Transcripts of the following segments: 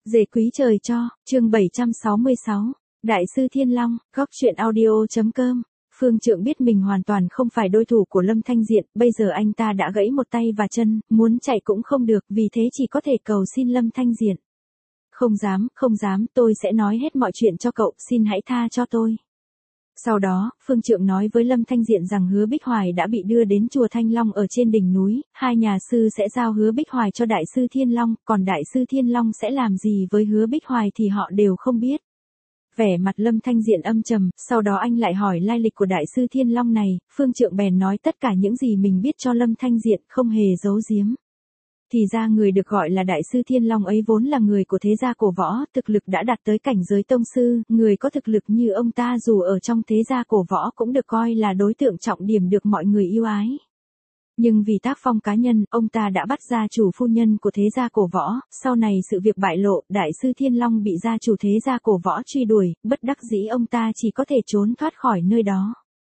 Dề quý trời cho, chương 766, Đại sư Thiên Long, góc truyện audio.com. Phương Trượng biết mình hoàn toàn không phải đối thủ của Lâm Thanh Diện, bây giờ anh ta đã gãy một tay và chân, muốn chạy cũng không được, vì thế chỉ có thể cầu xin Lâm Thanh Diện. Không dám, tôi sẽ nói hết mọi chuyện cho cậu, xin hãy tha cho tôi. Sau đó, Phương Trượng nói với Lâm Thanh Diện rằng Hứa Bích Hoài đã bị đưa đến chùa Thanh Long ở trên đỉnh núi, hai nhà sư sẽ giao Hứa Bích Hoài cho Đại sư Thiên Long, còn Đại sư Thiên Long sẽ làm gì với Hứa Bích Hoài thì họ đều không biết. Vẻ mặt Lâm Thanh Diện âm trầm, sau đó anh lại hỏi lai lịch của Đại sư Thiên Long này, Phương Trượng bèn nói tất cả những gì mình biết cho Lâm Thanh Diện, không hề giấu giếm. Thì ra người được gọi là Đại sư Thiên Long ấy vốn là người của thế gia cổ võ, thực lực đã đạt tới cảnh giới tông sư, người có thực lực như ông ta dù ở trong thế gia cổ võ cũng được coi là đối tượng trọng điểm được mọi người yêu ái. Nhưng vì tác phong cá nhân, ông ta đã bắt gia chủ phu nhân của thế gia cổ võ, sau này sự việc bại lộ, Đại sư Thiên Long bị gia chủ thế gia cổ võ truy đuổi, bất đắc dĩ ông ta chỉ có thể trốn thoát khỏi nơi đó.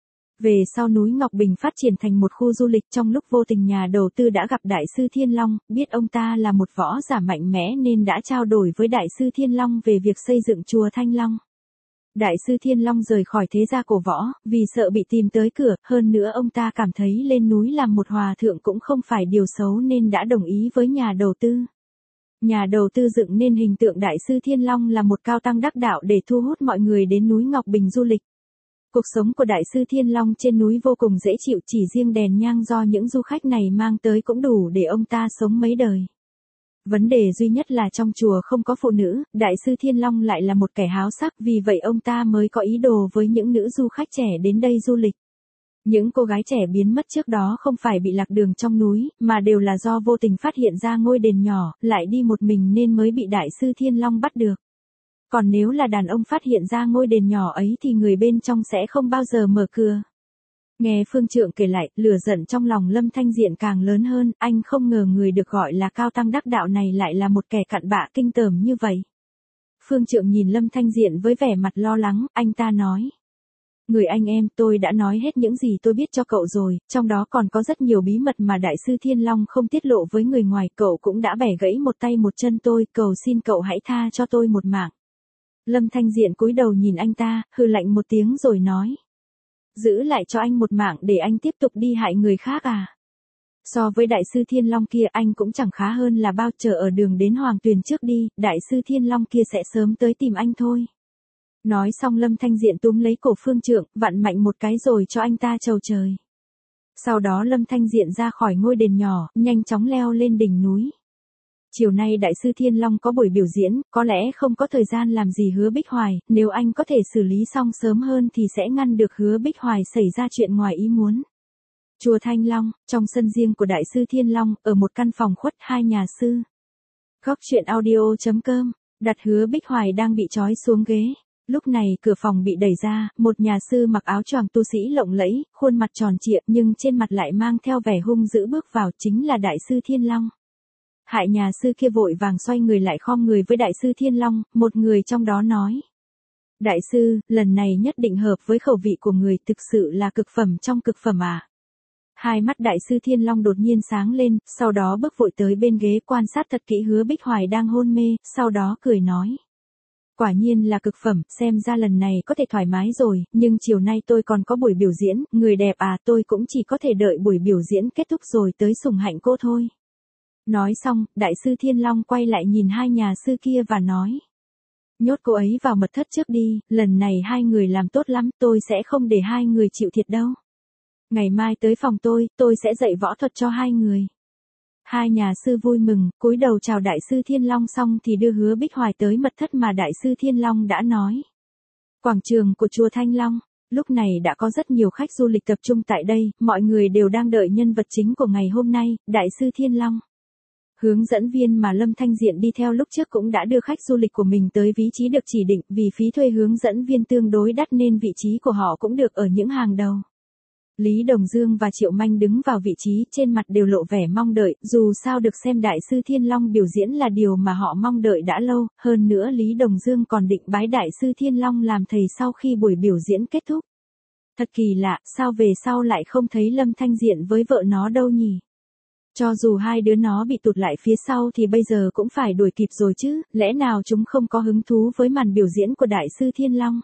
Về sau núi Ngọc Bình phát triển thành một khu du lịch, trong lúc vô tình nhà đầu tư đã gặp Đại sư Thiên Long, biết ông ta là một võ giả mạnh mẽ nên đã trao đổi với Đại sư Thiên Long về việc xây dựng chùa Thanh Long. Đại sư Thiên Long rời khỏi thế gia cổ võ, vì sợ bị tìm tới cửa, hơn nữa ông ta cảm thấy lên núi làm một hòa thượng cũng không phải điều xấu nên đã đồng ý với nhà đầu tư. Nhà đầu tư dựng nên hình tượng Đại sư Thiên Long là một cao tăng đắc đạo để thu hút mọi người đến núi Ngọc Bình du lịch. Cuộc sống của Đại sư Thiên Long trên núi vô cùng dễ chịu, chỉ riêng đèn nhang do những du khách này mang tới cũng đủ để ông ta sống mấy đời. Vấn đề duy nhất là trong chùa không có phụ nữ, Đại sư Thiên Long lại là một kẻ háo sắc, vì vậy ông ta mới có ý đồ với những nữ du khách trẻ đến đây du lịch. Những cô gái trẻ biến mất trước đó không phải bị lạc đường trong núi, mà đều là do vô tình phát hiện ra ngôi đền nhỏ, lại đi một mình nên mới bị Đại sư Thiên Long bắt được. Còn nếu là đàn ông phát hiện ra ngôi đền nhỏ ấy thì người bên trong sẽ không bao giờ mở cửa. Nghe Phương Trượng kể lại, lửa giận trong lòng Lâm Thanh Diện càng lớn hơn, anh không ngờ người được gọi là cao tăng đắc đạo này lại là một kẻ cặn bã kinh tởm như vậy. Phương Trượng nhìn Lâm Thanh Diện với vẻ mặt lo lắng, anh ta nói. Người anh em, tôi đã nói hết những gì tôi biết cho cậu rồi, trong đó còn có rất nhiều bí mật mà Đại sư Thiên Long không tiết lộ với người ngoài, cậu cũng đã bẻ gãy một tay một chân tôi, cầu xin cậu hãy tha cho tôi một mạng. Lâm Thanh Diện cúi đầu nhìn anh ta, hừ lạnh một tiếng rồi nói. Giữ lại cho anh một mạng để anh tiếp tục đi hại người khác à? So với Đại sư Thiên Long kia anh cũng chẳng khá hơn là bao, chờ ở đường đến Hoàng Tuyền trước đi, Đại sư Thiên Long kia sẽ sớm tới tìm anh thôi. Nói xong Lâm Thanh Diện túm lấy cổ Phương Trượng, vặn mạnh một cái rồi cho anh ta chầu trời. Sau đó Lâm Thanh Diện ra khỏi ngôi đền nhỏ, nhanh chóng leo lên đỉnh núi. Chiều nay Đại sư Thiên Long có buổi biểu diễn, có lẽ không có thời gian làm gì Hứa Bích Hoài, nếu anh có thể xử lý xong sớm hơn thì sẽ ngăn được Hứa Bích Hoài xảy ra chuyện ngoài ý muốn. Chùa Thanh Long, trong sân riêng của Đại sư Thiên Long, ở một căn phòng khuất hai nhà sư. Góc truyện audio.com, đặt Hứa Bích Hoài đang bị trói xuống ghế. Lúc này cửa phòng bị đẩy ra, một nhà sư mặc áo choàng tu sĩ lộng lẫy, khuôn mặt tròn trịa nhưng trên mặt lại mang theo vẻ hung dữ bước vào, chính là Đại sư Thiên Long. Hại nhà sư kia vội vàng xoay người lại khom người với Đại sư Thiên Long, một người trong đó nói. Đại sư, lần này nhất định hợp với khẩu vị của người, thực sự là cực phẩm trong cực phẩm à. Hai mắt Đại sư Thiên Long đột nhiên sáng lên, sau đó bước vội tới bên ghế quan sát thật kỹ Hứa Bích Hoài đang hôn mê, sau đó cười nói. Quả nhiên là cực phẩm, xem ra lần này có thể thoải mái rồi, nhưng chiều nay tôi còn có buổi biểu diễn, người đẹp à, tôi cũng chỉ có thể đợi buổi biểu diễn kết thúc rồi tới sủng hạnh cô thôi. Nói xong, Đại sư Thiên Long quay lại nhìn hai nhà sư kia và nói. Nhốt cô ấy vào mật thất trước đi, lần này hai người làm tốt lắm, tôi sẽ không để hai người chịu thiệt đâu. Ngày mai tới phòng tôi sẽ dạy võ thuật cho hai người. Hai nhà sư vui mừng, cúi đầu chào Đại sư Thiên Long xong thì đưa Hứa Bích Hoài tới mật thất mà Đại sư Thiên Long đã nói. Quảng trường của chùa Thanh Long, lúc này đã có rất nhiều khách du lịch tập trung tại đây, mọi người đều đang đợi nhân vật chính của ngày hôm nay, Đại sư Thiên Long. Hướng dẫn viên mà Lâm Thanh Diện đi theo lúc trước cũng đã đưa khách du lịch của mình tới vị trí được chỉ định, vì phí thuê hướng dẫn viên tương đối đắt nên vị trí của họ cũng được ở những hàng đầu. Lý Đồng Dương và Triệu Manh đứng vào vị trí, trên mặt đều lộ vẻ mong đợi, dù sao được xem Đại sư Thiên Long biểu diễn là điều mà họ mong đợi đã lâu, hơn nữa Lý Đồng Dương còn định bái Đại sư Thiên Long làm thầy sau khi buổi biểu diễn kết thúc. Thật kỳ lạ, sao về sau lại không thấy Lâm Thanh Diện với vợ nó đâu nhỉ? Cho dù hai đứa nó bị tụt lại phía sau thì bây giờ cũng phải đuổi kịp rồi chứ, lẽ nào chúng không có hứng thú với màn biểu diễn của Đại sư Thiên Long?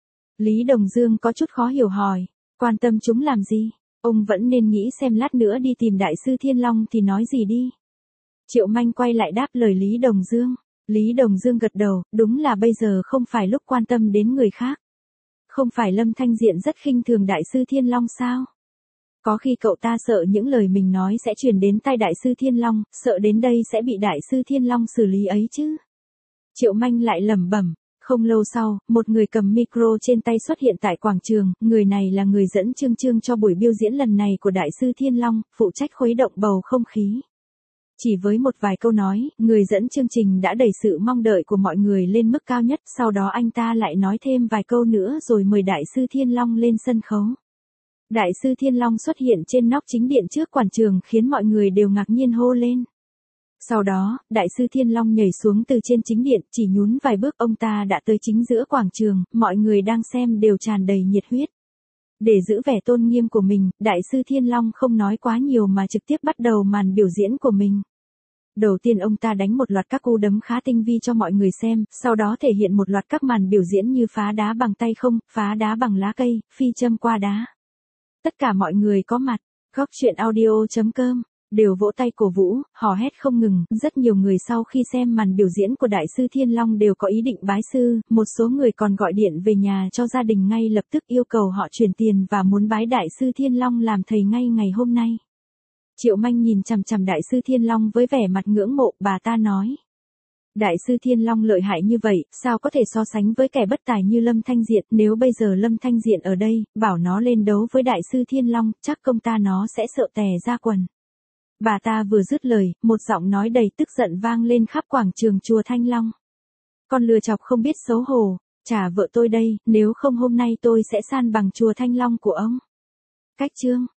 Lý Đồng Dương có chút khó hiểu hỏi, quan tâm chúng làm gì? Ông vẫn nên nghĩ xem lát nữa đi tìm Đại sư Thiên Long thì nói gì đi. Triệu Manh quay lại đáp lời Lý Đồng Dương. Lý Đồng Dương gật đầu, đúng là bây giờ không phải lúc quan tâm đến người khác. Không phải Lâm Thanh Diện rất khinh thường Đại sư Thiên Long sao? Có khi cậu ta sợ những lời mình nói sẽ truyền đến tai Đại sư Thiên Long, sợ đến đây sẽ bị Đại sư Thiên Long xử lý ấy chứ. Triệu Manh lại lẩm bẩm. Không lâu sau, một người cầm micro trên tay xuất hiện tại quảng trường, người này là người dẫn chương cho buổi biểu diễn lần này của Đại sư Thiên Long, phụ trách khuấy động bầu không khí. Chỉ với một vài câu nói, người dẫn chương trình đã đẩy sự mong đợi của mọi người lên mức cao nhất, sau đó anh ta lại nói thêm vài câu nữa rồi mời Đại sư Thiên Long lên sân khấu. Đại sư Thiên Long xuất hiện trên nóc chính điện trước quảng trường khiến mọi người đều ngạc nhiên hô lên. Sau đó, Đại sư Thiên Long nhảy xuống từ trên chính điện, chỉ nhún vài bước ông ta đã tới chính giữa quảng trường, mọi người đang xem đều tràn đầy nhiệt huyết. Để giữ vẻ tôn nghiêm của mình, Đại sư Thiên Long không nói quá nhiều mà trực tiếp bắt đầu màn biểu diễn của mình. Đầu tiên ông ta đánh một loạt các cú đấm khá tinh vi cho mọi người xem, sau đó thể hiện một loạt các màn biểu diễn như phá đá bằng tay không, phá đá bằng lá cây, phi châm qua đá. Tất cả mọi người có mặt, góc truyện audio.com đều vỗ tay cổ vũ, hò hét không ngừng, rất nhiều người sau khi xem màn biểu diễn của Đại sư Thiên Long đều có ý định bái sư, một số người còn gọi điện về nhà cho gia đình ngay lập tức yêu cầu họ chuyển tiền và muốn bái Đại sư Thiên Long làm thầy ngay ngày hôm nay. Triệu Manh nhìn chằm chằm Đại sư Thiên Long với vẻ mặt ngưỡng mộ, bà ta nói. Đại sư Thiên Long lợi hại như vậy, sao có thể so sánh với kẻ bất tài như Lâm Thanh Diện, nếu bây giờ Lâm Thanh Diện ở đây, bảo nó lên đấu với Đại sư Thiên Long, chắc công ta nó sẽ sợ tè ra quần. Bà ta vừa dứt lời, một giọng nói đầy tức giận vang lên khắp quảng trường chùa Thanh Long. Con lừa chọc không biết xấu hổ, trả vợ tôi đây, nếu không hôm nay tôi sẽ san bằng chùa Thanh Long của ông. Cách chương